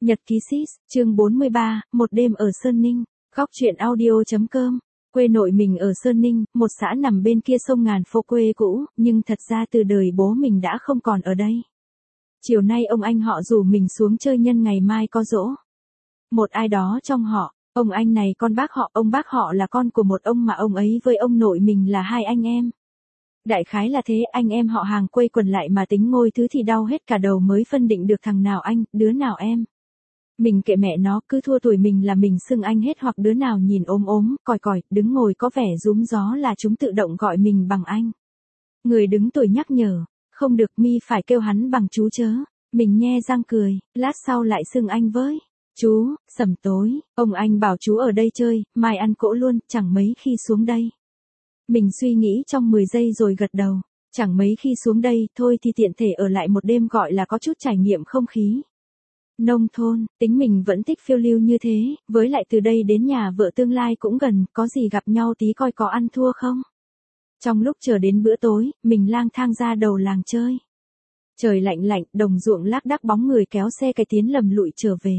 Nhật ký Sis, chương 43, một đêm ở Sơn Ninh, góc truyện audio.com. Quê nội mình ở Sơn Ninh, một xã nằm bên kia sông ngàn phố quê cũ, nhưng thật ra từ đời bố mình đã không còn ở đây. Chiều nay ông anh họ rủ mình xuống chơi nhân ngày mai có giỗ. Một ai đó trong họ, ông anh này con bác họ, ông bác họ là con của một ông mà ông ấy với ông nội mình là hai anh em. Đại khái là thế, anh em họ hàng quây quần lại mà tính ngôi thứ thì đau hết cả đầu mới phân định được thằng nào anh, đứa nào em. Mình kệ mẹ nó, cứ thua tuổi mình là mình xưng anh hết, hoặc đứa nào nhìn ốm ốm, còi còi, đứng ngồi có vẻ rúm gió là chúng tự động gọi mình bằng anh. Người đứng tuổi nhắc nhở, không được, mi phải kêu hắn bằng chú chớ. Mình nhe răng cười, lát sau lại xưng anh với chú. Sẩm tối, ông anh bảo chú ở đây chơi, mai ăn cỗ luôn, chẳng mấy khi xuống đây. Mình suy nghĩ trong 10 giây rồi gật đầu, chẳng mấy khi xuống đây, thôi thì tiện thể ở lại một đêm gọi là có chút trải nghiệm không khí nông thôn. Tính mình vẫn thích phiêu lưu như thế, với lại từ đây đến nhà vợ tương lai cũng gần, có gì gặp nhau tí coi có ăn thua không. Trong lúc chờ đến bữa tối, mình lang thang ra đầu làng chơi. Trời lạnh lạnh, đồng ruộng lác đác bóng người kéo xe cái tiến lầm lụi trở về.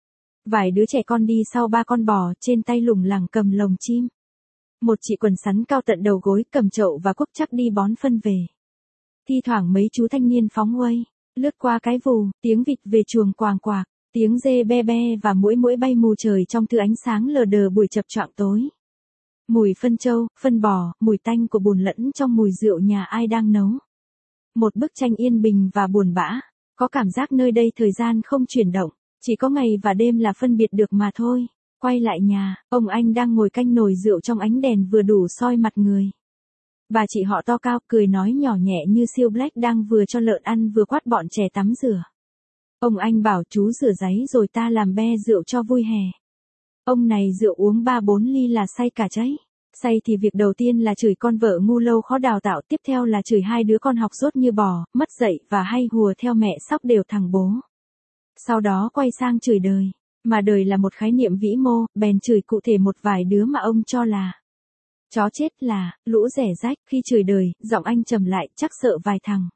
Vài đứa trẻ con đi sau ba con bò, trên tay lủng lẳng cầm lồng chim. Một chị quần sắn cao tận đầu gối cầm chậu và cuốc chắc đi bón phân về. Thi thoảng mấy chú thanh niên phóng uây, lướt qua cái vù, tiếng vịt về chuồng quàng quạc, tiếng dê be be và muỗi muỗi bay mù trời trong thứ ánh sáng lờ đờ buổi chập choạng tối. Mùi phân trâu, phân bò, mùi tanh của bùn lẫn trong mùi rượu nhà ai đang nấu. Một bức tranh yên bình và buồn bã, có cảm giác nơi đây thời gian không chuyển động, chỉ có ngày và đêm là phân biệt được mà thôi. Quay lại nhà, ông anh đang ngồi canh nồi rượu trong ánh đèn vừa đủ soi mặt người. Bà chị họ to cao, cười nói nhỏ nhẹ như siêu Black đang vừa cho lợn ăn vừa quát bọn trẻ tắm rửa. Ông anh bảo chú rửa giấy rồi ta làm be rượu cho vui hè. Ông này rượu uống 3-4 ly là say cả cháy. Say thì việc đầu tiên là chửi con vợ ngu lâu khó đào tạo, tiếp theo là chửi hai đứa con học dốt như bò, mất dạy và hay hùa theo mẹ sóc đều thằng bố. Sau đó quay sang chửi đời. Mà đời là một khái niệm vĩ mô, bèn chửi cụ thể một vài đứa mà ông cho là chó chết, là lũ rẻ rách. Khi chửi đời, giọng anh trầm lại, chắc sợ vài thằng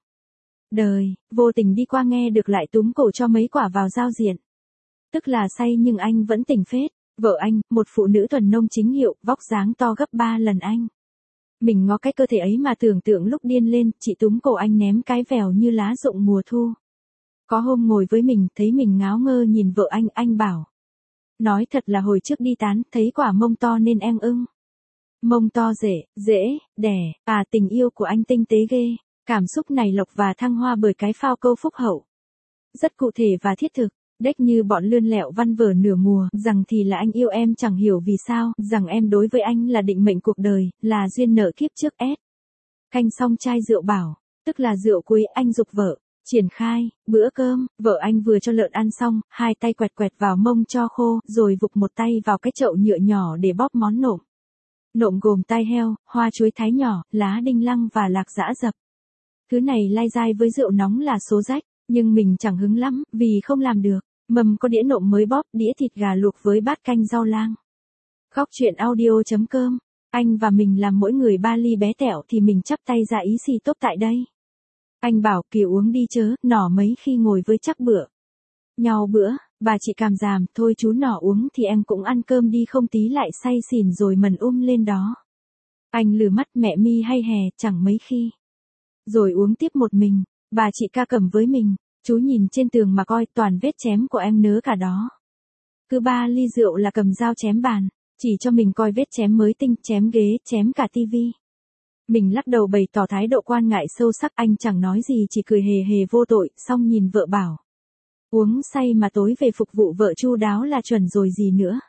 đời vô tình đi qua nghe được lại túm cổ cho mấy quả vào giao diện. Tức là say nhưng anh vẫn tỉnh phết. Vợ anh, một phụ nữ thuần nông chính hiệu, vóc dáng to gấp 3 lần anh. Mình ngó cái cơ thể ấy mà tưởng tượng lúc điên lên, chị túm cổ anh ném cái vèo như lá rụng mùa thu. Có hôm ngồi với mình, thấy mình ngáo ngơ nhìn vợ anh bảo. Nói thật là hồi trước đi tán, thấy quả mông to nên em ưng. Mông to dễ, đẻ, tình yêu của anh tinh tế ghê. Cảm xúc này lộc và thăng hoa bởi cái phao câu phúc hậu. Rất cụ thể và thiết thực, đếch như bọn lươn lẹo văn vở nửa mùa, rằng thì là anh yêu em chẳng hiểu vì sao, rằng em đối với anh là định mệnh cuộc đời, là duyên nợ kiếp trước S. Canh xong chai rượu bảo, tức là rượu cuối, anh giục vợ. Triển khai, bữa cơm, vợ anh vừa cho lợn ăn xong, hai tay quẹt quẹt vào mông cho khô, rồi vục một tay vào cái chậu nhựa nhỏ để bóp món nộm. Nộm gồm tai heo, hoa chuối thái nhỏ, lá đinh lăng và lạc giã dập. Thứ này lai dai với rượu nóng là số rách, nhưng mình chẳng hứng lắm, vì không làm được. Mâm có đĩa nộm mới bóp, đĩa thịt gà luộc với bát canh rau lang. Góc truyện audio.com. Anh và mình làm mỗi người 3 ly bé tẹo thì mình chắp tay ra ý xì tốt tại đây. Anh bảo kìa uống đi chớ, nỏ mấy khi ngồi với chắc bữa. Nhau bữa, bà chị cảm giảm, thôi chú nỏ uống thì em cũng ăn cơm đi không tí lại say xỉn rồi mần lên đó. Anh lừ mắt mẹ mi hay hè, chẳng mấy khi. Rồi uống tiếp một mình, bà chị ca cầm với mình, chú nhìn trên tường mà coi toàn vết chém của em nớ cả đó. Cứ 3 ly rượu là cầm dao chém bàn, chỉ cho mình coi vết chém mới tinh, chém ghế, chém cả tivi. Mình lắc đầu bày tỏ thái độ quan ngại sâu sắc, anh chẳng nói gì chỉ cười hề hề vô tội, xong nhìn vợ bảo. Uống say mà tối về phục vụ vợ chu đáo là chuẩn rồi gì nữa.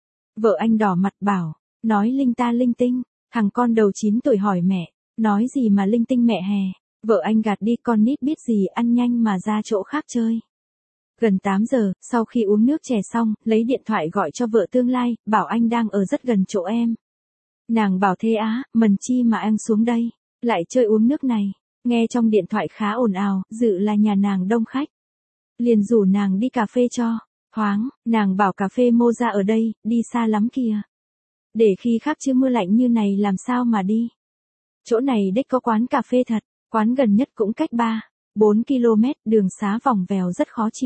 Vợ anh đỏ mặt bảo, nói linh ta linh tinh, thằng con đầu 9 tuổi hỏi mẹ, nói gì mà linh tinh mẹ hè. Vợ anh gạt đi, con nít biết gì, ăn nhanh mà ra chỗ khác chơi. Gần 8 giờ, sau khi uống nước chè xong, lấy điện thoại gọi cho vợ tương lai, bảo anh đang ở rất gần chỗ em. Nàng bảo thế á, mần chi mà anh xuống đây, lại chơi uống nước này. Nghe trong điện thoại khá ồn ào, dự là nhà nàng đông khách. Liền rủ nàng đi cà phê cho thoáng, nàng bảo cà phê mô ra ở đây, đi xa lắm kìa. Để khi khác chứ mưa lạnh như này làm sao mà đi. Chỗ này đếch có quán cà phê thật, quán gần nhất cũng cách 3-4 km, đường xá vòng vèo rất khó chịu.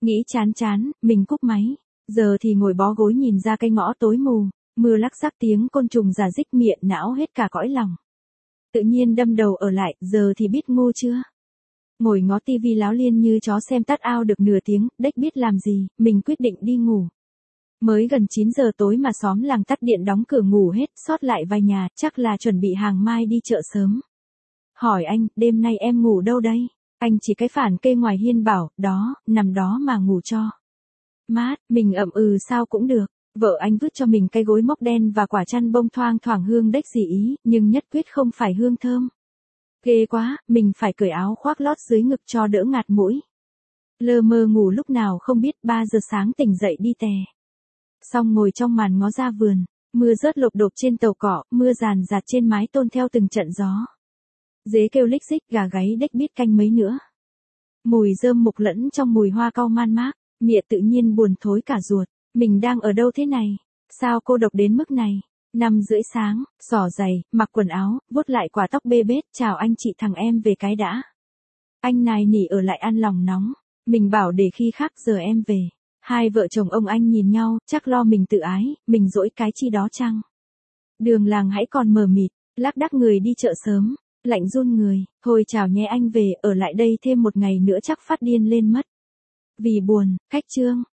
Nghĩ chán chán, mình cúp máy. Giờ thì ngồi bó gối nhìn ra cái ngõ tối mù, mưa lắc xắc tiếng côn trùng rả rích miệng não hết cả cõi lòng. Tự nhiên đâm đầu ở lại, giờ thì biết ngu chưa? Ngồi ngó tivi láo liên như chó xem tắt ao được nửa tiếng, đếch biết làm gì, mình quyết định đi ngủ. Mới gần 9 giờ tối mà xóm làng tắt điện đóng cửa ngủ hết, sót lại vài nhà, chắc là chuẩn bị hàng mai đi chợ sớm. Hỏi anh, đêm nay em ngủ đâu đây? Anh chỉ cái phản kê ngoài hiên bảo, đó, nằm đó mà ngủ cho. Mát, mình ậm sao cũng được. Vợ anh vứt cho mình cái gối mốc đen và quả chăn bông thoang thoảng hương đếch gì ý, nhưng nhất quyết không phải hương thơm. Ghê quá, mình phải cởi áo khoác lót dưới ngực cho đỡ ngạt mũi. Lơ mơ ngủ lúc nào không biết, 3 giờ sáng tỉnh dậy đi tè. Xong ngồi trong màn ngó ra vườn, mưa rớt lộp độp trên tàu cỏ, mưa ràn rạt trên mái tôn theo từng trận gió. Dế kêu lích xích, gà gáy đếch biết canh mấy nữa. Mùi rơm mục lẫn trong mùi hoa cau man mác, mịa tự nhiên buồn thối cả ruột. Mình đang ở đâu thế này? Sao cô độc đến mức này? 5:30 sáng, xỏ giày, mặc quần áo, vuốt lại quả tóc bê bết, chào anh chị thằng em về cái đã. Anh nài nỉ ở lại ăn lòng nóng. Mình bảo để khi khác giờ em về. Hai vợ chồng ông anh nhìn nhau, chắc lo mình tự ái, mình dỗi cái chi đó chăng? Đường làng hãy còn mờ mịt, lác đác người đi chợ sớm, lạnh run người, thôi chào nhé anh về, ở lại đây thêm một ngày nữa chắc phát điên lên mất. Vì buồn, khách Trương.